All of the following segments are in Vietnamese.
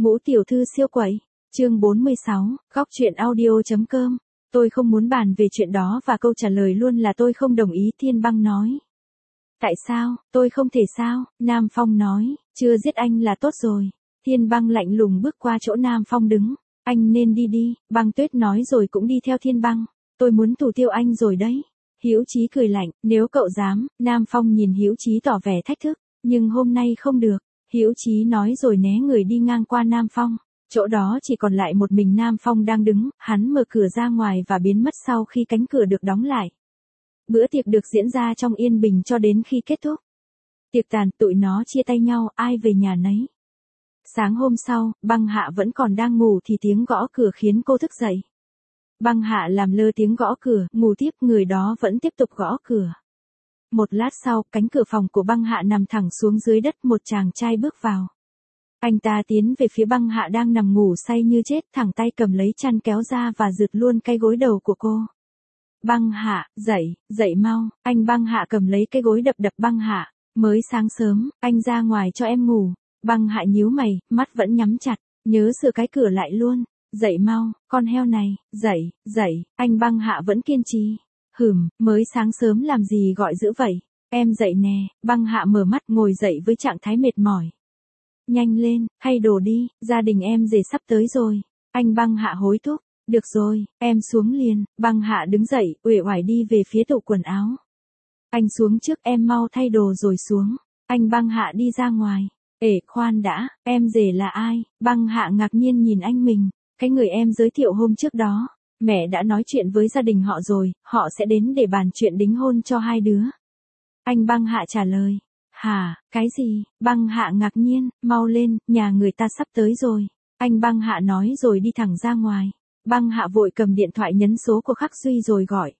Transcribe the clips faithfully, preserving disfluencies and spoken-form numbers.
Ngũ tiểu thư siêu quậy, chương bốn mươi sáu, góc truyện audio.com. Tôi không muốn bàn về chuyện đó và câu trả lời luôn là tôi không đồng ý, Thiên Băng nói. Tại sao, tôi không thể sao, Nam Phong nói, chưa giết anh là tốt rồi. Thiên Băng lạnh lùng bước qua chỗ Nam Phong đứng, anh nên đi đi, Băng Tuyết nói rồi cũng đi theo Thiên Băng, tôi muốn thủ tiêu anh rồi đấy. Hữu Chí cười lạnh, nếu cậu dám, Nam Phong nhìn Hữu Chí tỏ vẻ thách thức, nhưng hôm nay không được. Hữu Chí nói rồi né người đi ngang qua Nam Phong, chỗ đó chỉ còn lại một mình Nam Phong đang đứng, hắn mở cửa ra ngoài và biến mất sau khi cánh cửa được đóng lại. Bữa tiệc được diễn ra trong yên bình cho đến khi kết thúc. Tiệc tàn, tụi nó chia tay nhau, ai về nhà nấy. Sáng hôm sau, Băng Hạ vẫn còn đang ngủ thì tiếng gõ cửa khiến cô thức dậy. Băng Hạ làm lơ tiếng gõ cửa, ngủ tiếp, người đó vẫn tiếp tục gõ cửa. Một lát sau, cánh cửa phòng của Băng Hạ nằm thẳng xuống dưới đất, một chàng trai bước vào. Anh ta tiến về phía Băng Hạ đang nằm ngủ say như chết, thẳng tay cầm lấy chăn kéo ra và rượt luôn cái gối đầu của cô. Băng Hạ, dậy, dậy mau, anh. Băng Hạ cầm lấy cái gối đập đập Băng Hạ, mới sáng sớm, anh ra ngoài cho em ngủ. Băng Hạ nhíu mày, mắt vẫn nhắm chặt, nhớ sửa cái cửa lại luôn. Dậy mau, con heo này, dậy, dậy, anh. Băng Hạ vẫn kiên trì. Hừm, mới sáng sớm làm gì gọi dữ vậy, em dậy nè. Băng Hạ mở mắt ngồi dậy với trạng thái mệt mỏi. Nhanh lên, thay đồ đi, gia đình em rể sắp tới rồi. Anh. Băng Hạ hối thúc, được rồi, em xuống liền. Băng Hạ đứng dậy, uể oải đi về phía tủ quần áo. Anh xuống trước, em mau thay đồ rồi xuống. Anh. Băng Hạ đi ra ngoài. Ể, khoan đã, em rể là ai? Băng Hạ ngạc nhiên nhìn anh mình, cái người em giới thiệu hôm trước đó. Mẹ đã nói chuyện với gia đình họ rồi, họ sẽ đến để bàn chuyện đính hôn cho hai đứa. Anh. Băng Hạ trả lời. Hả, cái gì? Băng Hạ ngạc nhiên, mau lên, nhà người ta sắp tới rồi. Anh. Băng Hạ nói rồi đi thẳng ra ngoài. Băng Hạ vội cầm điện thoại nhấn số của Khắc Duy rồi gọi.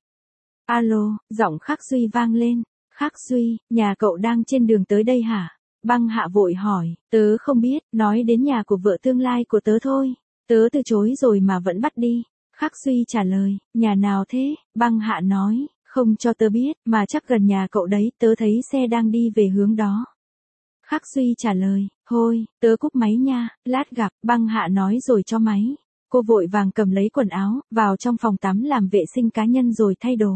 Alo, giọng Khắc Duy vang lên. Khắc Duy, nhà cậu đang trên đường tới đây hả? Băng Hạ vội hỏi, tớ không biết, nói đến nhà của vợ tương lai của tớ thôi. Tớ từ chối rồi mà vẫn bắt đi. Khắc Duy trả lời, nhà nào thế? Băng Hạ nói, không cho tớ biết, mà chắc gần nhà cậu đấy, tớ thấy xe đang đi về hướng đó. Khắc Duy trả lời, thôi, tớ cúp máy nha, lát gặp. Băng Hạ nói rồi cho máy. Cô vội vàng cầm lấy quần áo, vào trong phòng tắm làm vệ sinh cá nhân rồi thay đồ.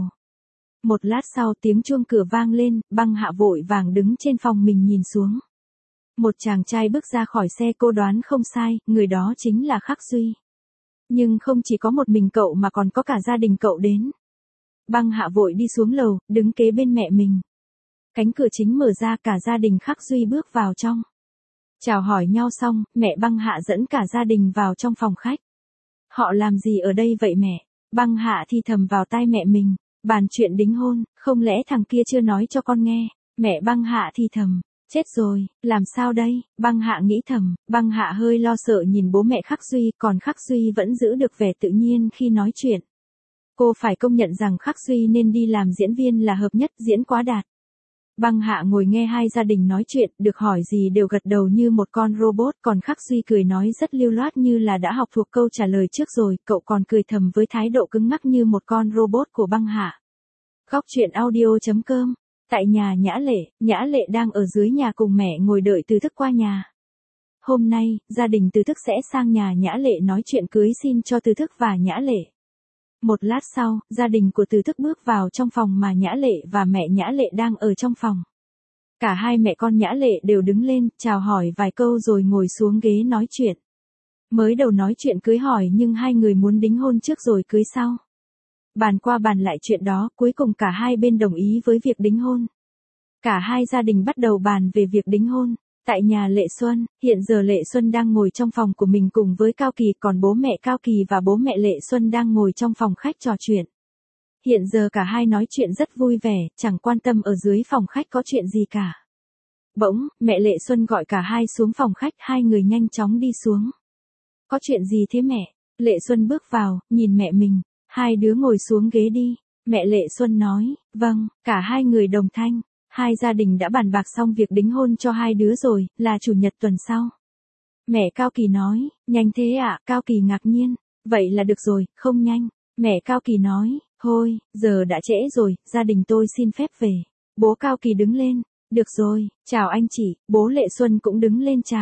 Một lát sau tiếng chuông cửa vang lên, Băng Hạ vội vàng đứng trên phòng mình nhìn xuống. Một chàng trai bước ra khỏi xe, cô đoán không sai, người đó chính là Khắc Duy. Nhưng không chỉ có một mình cậu mà còn có cả gia đình cậu đến. Băng Hạ vội đi xuống lầu, đứng kế bên mẹ mình. Cánh cửa chính mở ra, cả gia đình Khắc Duy bước vào trong. Chào hỏi nhau xong, mẹ Băng Hạ dẫn cả gia đình vào trong phòng khách. Họ làm gì ở đây vậy mẹ? Băng Hạ thì thầm vào tai mẹ mình. Bàn chuyện đính hôn, không lẽ thằng kia chưa nói cho con nghe? Mẹ Băng Hạ thì thầm. Chết rồi, làm sao đây? Băng Hạ nghĩ thầm. Băng Hạ hơi lo sợ nhìn bố mẹ Khắc Duy, còn Khắc Duy vẫn giữ được vẻ tự nhiên khi nói chuyện. Cô phải công nhận rằng Khắc Duy nên đi làm diễn viên là hợp nhất, diễn quá đạt. Băng Hạ ngồi nghe hai gia đình nói chuyện, được hỏi gì đều gật đầu như một con robot, còn Khắc Duy cười nói rất lưu loát như là đã học thuộc câu trả lời trước rồi, cậu còn cười thầm với thái độ cứng ngắc như một con robot của Băng Hạ. Góc truyện audio.com. Tại nhà Nhã Lệ, Nhã Lệ đang ở dưới nhà cùng mẹ ngồi đợi Từ Thức qua nhà. Hôm nay, gia đình Từ Thức sẽ sang nhà Nhã Lệ nói chuyện cưới xin cho Từ Thức và Nhã Lệ. Một lát sau, gia đình của Từ Thức bước vào trong phòng mà Nhã Lệ và mẹ Nhã Lệ đang ở trong phòng. Cả hai mẹ con Nhã Lệ đều đứng lên, chào hỏi vài câu rồi ngồi xuống ghế nói chuyện. Mới đầu nói chuyện cưới hỏi nhưng hai người muốn đính hôn trước rồi cưới sau. Bàn qua bàn lại chuyện đó, cuối cùng cả hai bên đồng ý với việc đính hôn. Cả hai gia đình bắt đầu bàn về việc đính hôn. Tại nhà Lệ Xuân, hiện giờ Lệ Xuân đang ngồi trong phòng của mình cùng với Cao Kỳ, còn bố mẹ Cao Kỳ và bố mẹ Lệ Xuân đang ngồi trong phòng khách trò chuyện. Hiện giờ cả hai nói chuyện rất vui vẻ, chẳng quan tâm ở dưới phòng khách có chuyện gì cả. Bỗng, mẹ Lệ Xuân gọi cả hai xuống phòng khách, hai người nhanh chóng đi xuống. Có chuyện gì thế mẹ? Lệ Xuân bước vào, nhìn mẹ mình. Hai đứa ngồi xuống ghế đi. Mẹ Lệ Xuân nói, vâng, cả hai người đồng thanh. Hai gia đình đã bàn bạc xong việc đính hôn cho hai đứa rồi, là chủ nhật tuần sau. Mẹ Cao Kỳ nói, nhanh thế ạ? À? Cao Kỳ ngạc nhiên, vậy là được rồi, không nhanh. Mẹ Cao Kỳ nói, thôi, giờ đã trễ rồi, gia đình tôi xin phép về. Bố Cao Kỳ đứng lên, được rồi, chào anh chị. Bố Lệ Xuân cũng đứng lên chào.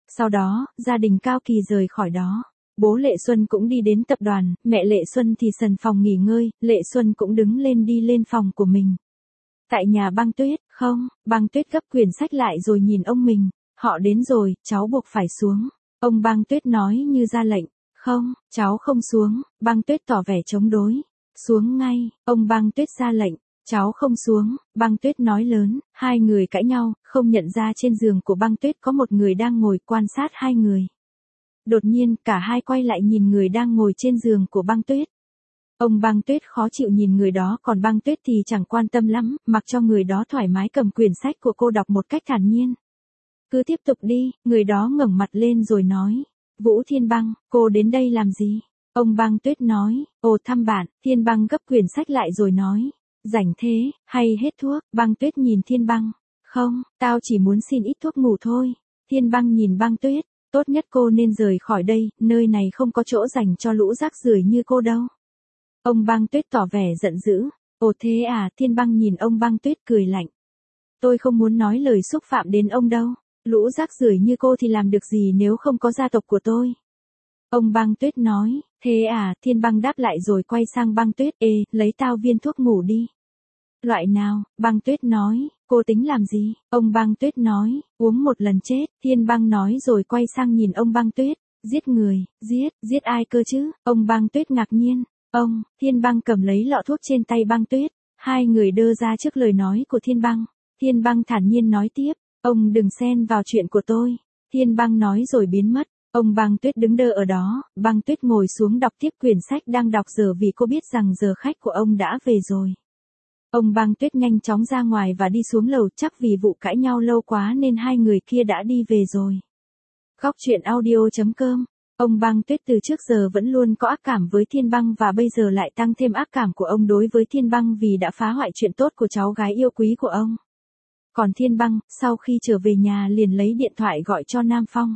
Sau đó, gia đình Cao Kỳ rời khỏi đó. Bố Lệ Xuân cũng đi đến tập đoàn, mẹ Lệ Xuân thì sần phòng nghỉ ngơi, Lệ Xuân cũng đứng lên đi lên phòng của mình. Tại nhà Băng Tuyết, không, Băng Tuyết gấp quyển sách lại rồi nhìn ông mình, họ đến rồi, cháu buộc phải xuống. Ông Băng Tuyết nói như ra lệnh, không, cháu không xuống, Băng Tuyết tỏ vẻ chống đối. Xuống ngay, ông Băng Tuyết ra lệnh, cháu không xuống, Băng Tuyết nói lớn, hai người cãi nhau, không nhận ra trên giường của Băng Tuyết có một người đang ngồi quan sát hai người. Đột nhiên, cả hai quay lại nhìn người đang ngồi trên giường của Băng Tuyết. Ông Băng Tuyết khó chịu nhìn người đó, còn Băng Tuyết thì chẳng quan tâm lắm, mặc cho người đó thoải mái cầm quyển sách của cô đọc một cách thản nhiên. Cứ tiếp tục đi, người đó ngẩng mặt lên rồi nói. Vũ Thiên Băng, cô đến đây làm gì? Ông Băng Tuyết nói, ồ thăm bạn, Thiên Băng gấp quyển sách lại rồi nói. Rảnh thế, hay hết thuốc? Băng Tuyết nhìn Thiên Băng. Không, tao chỉ muốn xin ít thuốc ngủ thôi. Thiên Băng nhìn Băng Tuyết. Tốt nhất cô nên rời khỏi đây, nơi này không có chỗ dành cho lũ rác rưởi như cô đâu. Ông Băng Tuyết tỏ vẻ giận dữ. Ồ thế à, Thiên Băng nhìn ông Băng Tuyết cười lạnh. Tôi không muốn nói lời xúc phạm đến ông đâu. Lũ rác rưởi như cô thì làm được gì nếu không có gia tộc của tôi? Ông Băng Tuyết nói, thế à, Thiên Băng đáp lại rồi quay sang Băng Tuyết, ê, lấy tao viên thuốc ngủ đi. Loại nào? Băng Tuyết nói, cô tính làm gì? Ông Băng Tuyết nói, uống một lần chết. Thiên Băng nói rồi quay sang nhìn ông Băng Tuyết, giết người, giết, giết ai cơ chứ? Ông Băng Tuyết ngạc nhiên, ông, Thiên Băng cầm lấy lọ thuốc trên tay Băng Tuyết, hai người đơ ra trước lời nói của Thiên Băng. Thiên Băng thản nhiên nói tiếp, ông đừng xen vào chuyện của tôi. Thiên Băng nói rồi biến mất. Ông Băng Tuyết đứng đơ ở đó, Băng Tuyết ngồi xuống đọc tiếp quyển sách đang đọc giờ vì cô biết rằng giờ khách của ông đã về rồi. Ông Băng Tuyết nhanh chóng ra ngoài và đi xuống lầu, chắc vì vụ cãi nhau lâu quá nên hai người kia đã đi về rồi. Góc truyện audio chấm com. Ông Băng Tuyết từ trước giờ vẫn luôn có ác cảm với Thiên Băng và bây giờ lại tăng thêm ác cảm của ông đối với Thiên Băng vì đã phá hoại chuyện tốt của cháu gái yêu quý của ông. Còn Thiên Băng, sau khi trở về nhà liền lấy điện thoại gọi cho Nam Phong.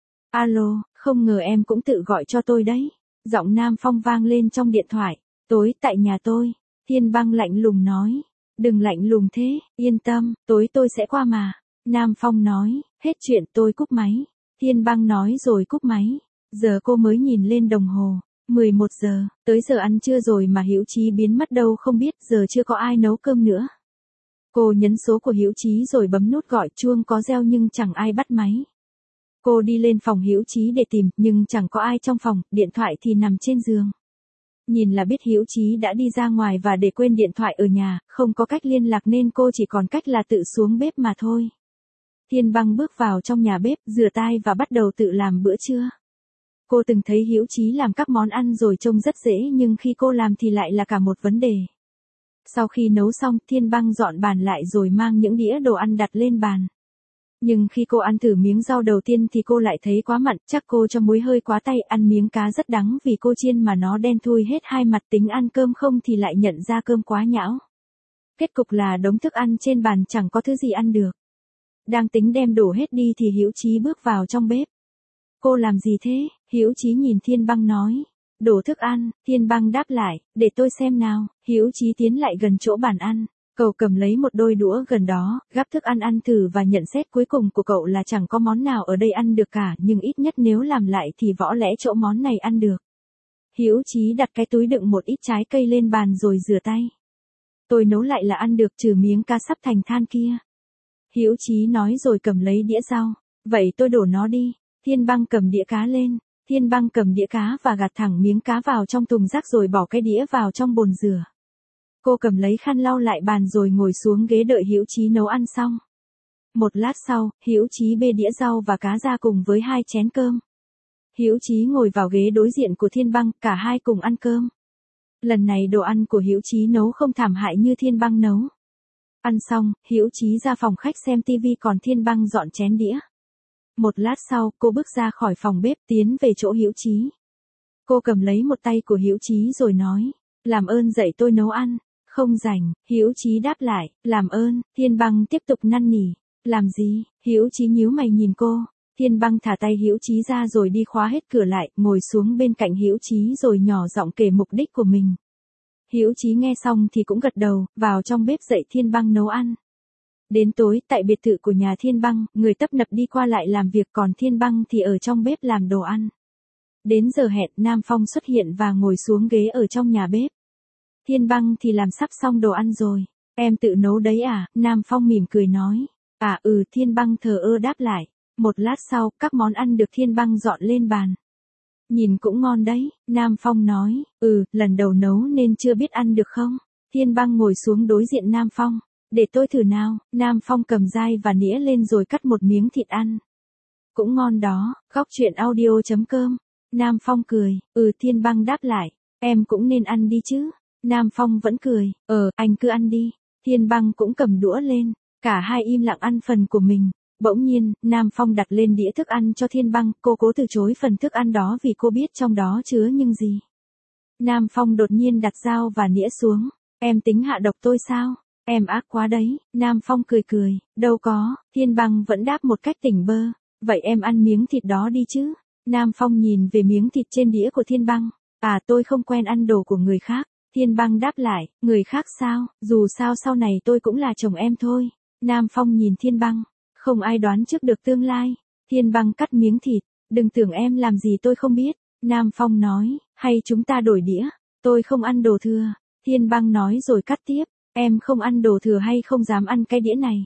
Alo, không ngờ em cũng tự gọi cho tôi đấy. Giọng Nam Phong vang lên trong điện thoại. Tối tại nhà tôi. Thiên Băng lạnh lùng nói. Đừng lạnh lùng thế, yên tâm, tối tôi sẽ qua mà. Nam Phong nói, hết chuyện tôi cúp máy. Thiên Băng nói rồi cúp máy. Giờ cô mới nhìn lên đồng hồ. mười một giờ, tới giờ ăn trưa rồi mà Hữu Chí biến mất đâu không biết, giờ chưa có ai nấu cơm nữa. Cô nhấn số của Hữu Chí rồi bấm nút gọi, chuông có reo nhưng chẳng ai bắt máy. Cô đi lên phòng Hữu Chí để tìm, nhưng chẳng có ai trong phòng, điện thoại thì nằm trên giường. Nhìn là biết Hữu Chí đã đi ra ngoài và để quên điện thoại ở nhà, không có cách liên lạc nên cô chỉ còn cách là tự xuống bếp mà thôi. Thiên Băng bước vào trong nhà bếp, rửa tay và bắt đầu tự làm bữa trưa. Cô từng thấy Hữu Chí làm các món ăn rồi trông rất dễ nhưng khi cô làm thì lại là cả một vấn đề. Sau khi nấu xong, Thiên Băng dọn bàn lại rồi mang những đĩa đồ ăn đặt lên bàn. Nhưng khi cô ăn thử miếng rau đầu tiên thì cô lại thấy quá mặn, chắc cô cho muối hơi quá tay, ăn miếng cá rất đắng vì cô chiên mà nó đen thui hết hai mặt, tính ăn cơm không thì lại nhận ra cơm quá nhão. Kết cục là đống thức ăn trên bàn chẳng có thứ gì ăn được. Đang tính đem đổ hết đi thì Hữu Chí bước vào trong bếp. Cô làm gì thế? Hữu Chí nhìn Thiên Băng nói. Đổ thức ăn. Thiên Băng đáp lại, để tôi xem nào. Hữu Chí tiến lại gần chỗ bàn ăn. Cậu cầm lấy một đôi đũa gần đó, gắp thức ăn ăn thử và nhận xét cuối cùng của cậu là chẳng có món nào ở đây ăn được cả, nhưng ít nhất nếu làm lại thì võ lẽ chỗ món này ăn được. Hữu Chí đặt cái túi đựng một ít trái cây lên bàn rồi rửa tay. Tôi nấu lại là ăn được trừ miếng cá sắp thành than kia. Hữu Chí nói rồi cầm lấy đĩa rau. Vậy tôi đổ nó đi. Thiên Băng cầm đĩa cá lên. Thiên Băng cầm đĩa cá và gạt thẳng miếng cá vào trong thùng rác rồi bỏ cái đĩa vào trong bồn rửa. Cô cầm lấy khăn lau lại bàn rồi ngồi xuống ghế đợi Hữu Chí nấu ăn xong. Một lát sau, Hữu Chí bê đĩa rau và cá ra cùng với hai chén cơm. Hữu Chí ngồi vào ghế đối diện của Thiên Băng, cả hai cùng ăn cơm. Lần này đồ ăn của Hữu Chí nấu không thảm hại như Thiên Băng nấu. Ăn xong, Hữu Chí ra phòng khách xem tivi còn Thiên Băng dọn chén đĩa. Một lát sau, cô bước ra khỏi phòng bếp tiến về chỗ Hữu Chí. Cô cầm lấy một tay của Hữu Chí rồi nói, làm ơn dạy tôi nấu ăn. Không rảnh, Hữu Chí đáp lại, làm ơn. Thiên Băng tiếp tục năn nỉ, làm gì? Hữu Chí nhíu mày nhìn cô. Thiên Băng thả tay Hữu Chí ra rồi đi khóa hết cửa lại, ngồi xuống bên cạnh Hữu Chí rồi nhỏ giọng kể mục đích của mình. Hữu Chí nghe xong thì cũng gật đầu, vào trong bếp dạy Thiên Băng nấu ăn. Đến tối, tại biệt thự của nhà Thiên Băng, người tấp nập đi qua lại làm việc, còn Thiên Băng thì ở trong bếp làm đồ ăn. Đến giờ hẹn, Nam Phong xuất hiện và ngồi xuống ghế ở trong nhà bếp. Thiên Băng thì làm sắp xong đồ ăn rồi. Em tự nấu đấy à? Nam Phong mỉm cười nói. À ừ, Thiên Băng thờ ơ đáp lại. Một lát sau, các món ăn được Thiên Băng dọn lên bàn. Nhìn cũng ngon đấy, Nam Phong nói. Ừ, lần đầu nấu nên chưa biết ăn được không? Thiên Băng ngồi xuống đối diện Nam Phong. Để tôi thử nào. Nam Phong cầm dai và nĩa lên rồi cắt một miếng thịt ăn. Cũng ngon đó. Góc truyện audio chấm com. Nam Phong cười. Ừ, Thiên Băng đáp lại. Em cũng nên ăn đi chứ. Nam Phong vẫn cười. Ờ, anh cứ ăn đi. Thiên Băng cũng cầm đũa lên. Cả hai im lặng ăn phần của mình. Bỗng nhiên, Nam Phong đặt lên đĩa thức ăn cho Thiên Băng. Cô cố từ chối phần thức ăn đó vì cô biết trong đó chứa những gì. Nam Phong đột nhiên đặt dao và nĩa xuống. Em tính hạ độc tôi sao? Em ác quá đấy. Nam Phong cười cười. Đâu có. Thiên Băng vẫn đáp một cách tỉnh bơ. Vậy em ăn miếng thịt đó đi chứ. Nam Phong nhìn về miếng thịt trên đĩa của Thiên Băng. À, tôi không quen ăn đồ của người khác. Thiên Băng đáp lại. Người khác sao? Dù sao sau này tôi cũng là chồng em thôi. Nam Phong nhìn Thiên Băng. Không ai đoán trước được tương lai. Thiên Băng cắt miếng thịt. Đừng tưởng em làm gì tôi không biết. Nam Phong nói. Hay chúng ta đổi đĩa. Tôi không ăn đồ thừa. Thiên Băng nói rồi cắt tiếp. Em không ăn đồ thừa hay không dám ăn cái đĩa này?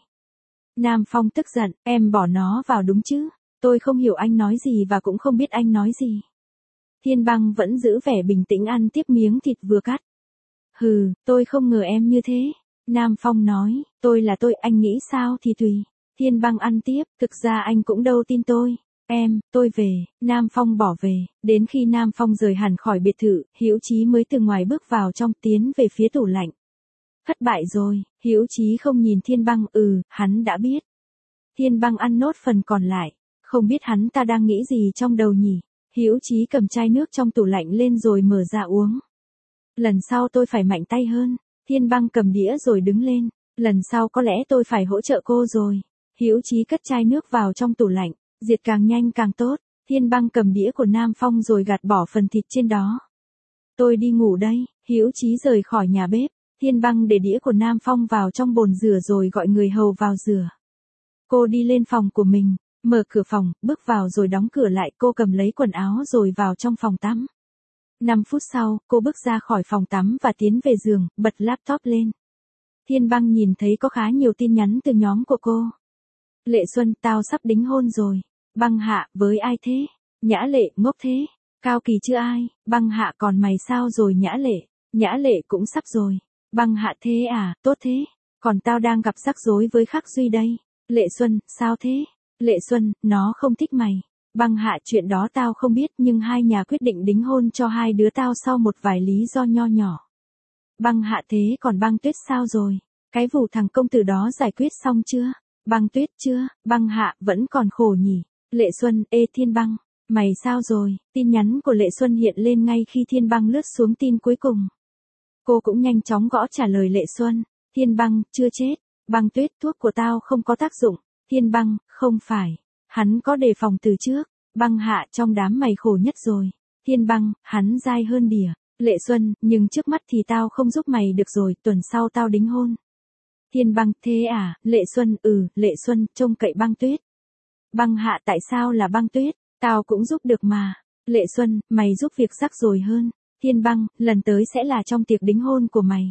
Nam Phong tức giận. Em bỏ nó vào đúng chứ? Tôi không hiểu anh nói gì và cũng không biết anh nói gì. Thiên Băng vẫn giữ vẻ bình tĩnh ăn tiếp miếng thịt vừa cắt. Hừ, tôi không ngờ em như thế. Nam Phong nói. Tôi là tôi, anh nghĩ sao thì tùy. Thiên Băng ăn tiếp. Thực ra anh cũng đâu tin tôi. Em, tôi về. Nam Phong bỏ về. Đến khi Nam Phong rời hẳn khỏi biệt thự, Hữu Chí mới từ ngoài bước vào trong, tiến về phía tủ lạnh. Thất bại rồi. Hữu Chí không nhìn Thiên Băng. Ừ, hắn đã biết. Thiên Băng ăn nốt phần còn lại. Không biết hắn ta đang nghĩ gì trong đầu nhỉ. Hữu Chí cầm chai nước trong tủ lạnh lên rồi mở ra uống. Lần sau tôi phải mạnh tay hơn. Thiên Băng cầm đĩa rồi đứng lên. Lần sau có lẽ tôi phải hỗ trợ cô rồi. Hữu Chí cất chai nước vào trong tủ lạnh. Diệt càng nhanh càng tốt. Thiên Băng cầm đĩa của Nam Phong rồi gạt bỏ phần thịt trên đó. Tôi đi ngủ đây. Hữu Chí rời khỏi nhà bếp. Thiên Băng để đĩa của Nam Phong vào trong bồn rửa rồi gọi người hầu vào rửa. Cô đi lên phòng của mình, mở cửa phòng, bước vào rồi đóng cửa lại. Cô cầm lấy quần áo rồi vào trong phòng tắm. năm phút sau, cô bước ra khỏi phòng tắm và tiến về giường, bật laptop lên. Thiên Băng nhìn thấy có khá nhiều tin nhắn từ nhóm của cô. Lệ Xuân, tao sắp đính hôn rồi. Băng Hạ, với ai thế? Nhã Lệ, ngốc thế. Cao Kỳ chưa ai. Băng Hạ, còn mày sao rồi Nhã Lệ? Nhã Lệ cũng sắp rồi. Băng Hạ, thế à, tốt thế. Còn tao đang gặp rắc rối với Khắc Duy đây. Lệ Xuân, sao thế? Lệ Xuân, nó không thích mày. Băng Hạ, chuyện đó tao không biết nhưng hai nhà quyết định đính hôn cho hai đứa tao sau một vài lý do nho nhỏ. Băng Hạ, thế còn Băng Tuyết sao rồi? Cái vụ thằng công tử đó giải quyết xong chưa? Băng Tuyết chưa? Băng Hạ, vẫn còn khổ nhỉ? Lệ Xuân, ê Thiên Băng, mày sao rồi? Tin nhắn của Lệ Xuân hiện lên ngay khi Thiên Băng lướt xuống tin cuối cùng. Cô cũng nhanh chóng gõ trả lời Lệ Xuân. Thiên Băng, chưa chết. Băng Tuyết, thuốc của tao không có tác dụng. Thiên Băng, không phải. Hắn có đề phòng từ trước. Băng Hạ, trong đám mày khổ nhất rồi. Thiên Băng, hắn dai hơn đỉa. Lệ Xuân, nhưng trước mắt thì tao không giúp mày được rồi, tuần sau tao đính hôn. Thiên Băng, thế à? Lệ Xuân, ừ, Lệ Xuân, trông cậy Băng Tuyết. Băng Hạ, tại sao là Băng Tuyết? Tao cũng giúp được mà. Lệ Xuân, mày giúp việc rắc rối hơn. Thiên Băng, lần tới sẽ là trong tiệc đính hôn của mày.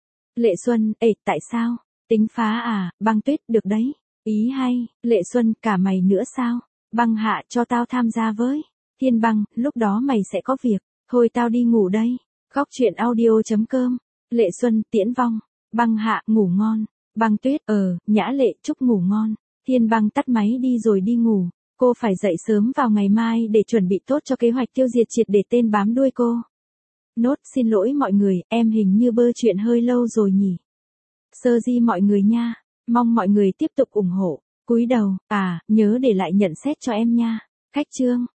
Lệ Xuân, ê, tại sao? Tính phá à? Băng Tuyết, được đấy. Ý hay. Lệ Xuân, cả mày nữa sao? Băng Hạ, cho tao tham gia với. Thiên Băng, lúc đó mày sẽ có việc. Thôi tao đi ngủ đây. Góc truyện audio chấm com. Lệ Xuân, tiễn vong. Băng Hạ, ngủ ngon. Băng Tuyết, ờ, Nhã Lệ, chúc ngủ ngon. Thiên Băng tắt máy đi rồi đi ngủ. Cô phải dậy sớm vào ngày mai để chuẩn bị tốt cho kế hoạch tiêu diệt triệt để tên bám đuôi cô. Nốt, xin lỗi mọi người, em hình như bơ chuyện hơi lâu rồi nhỉ. Sơ di mọi người nha. Mong mọi người tiếp tục ủng hộ. Cúi đầu, à, nhớ để lại nhận xét cho em nha. Khách chương.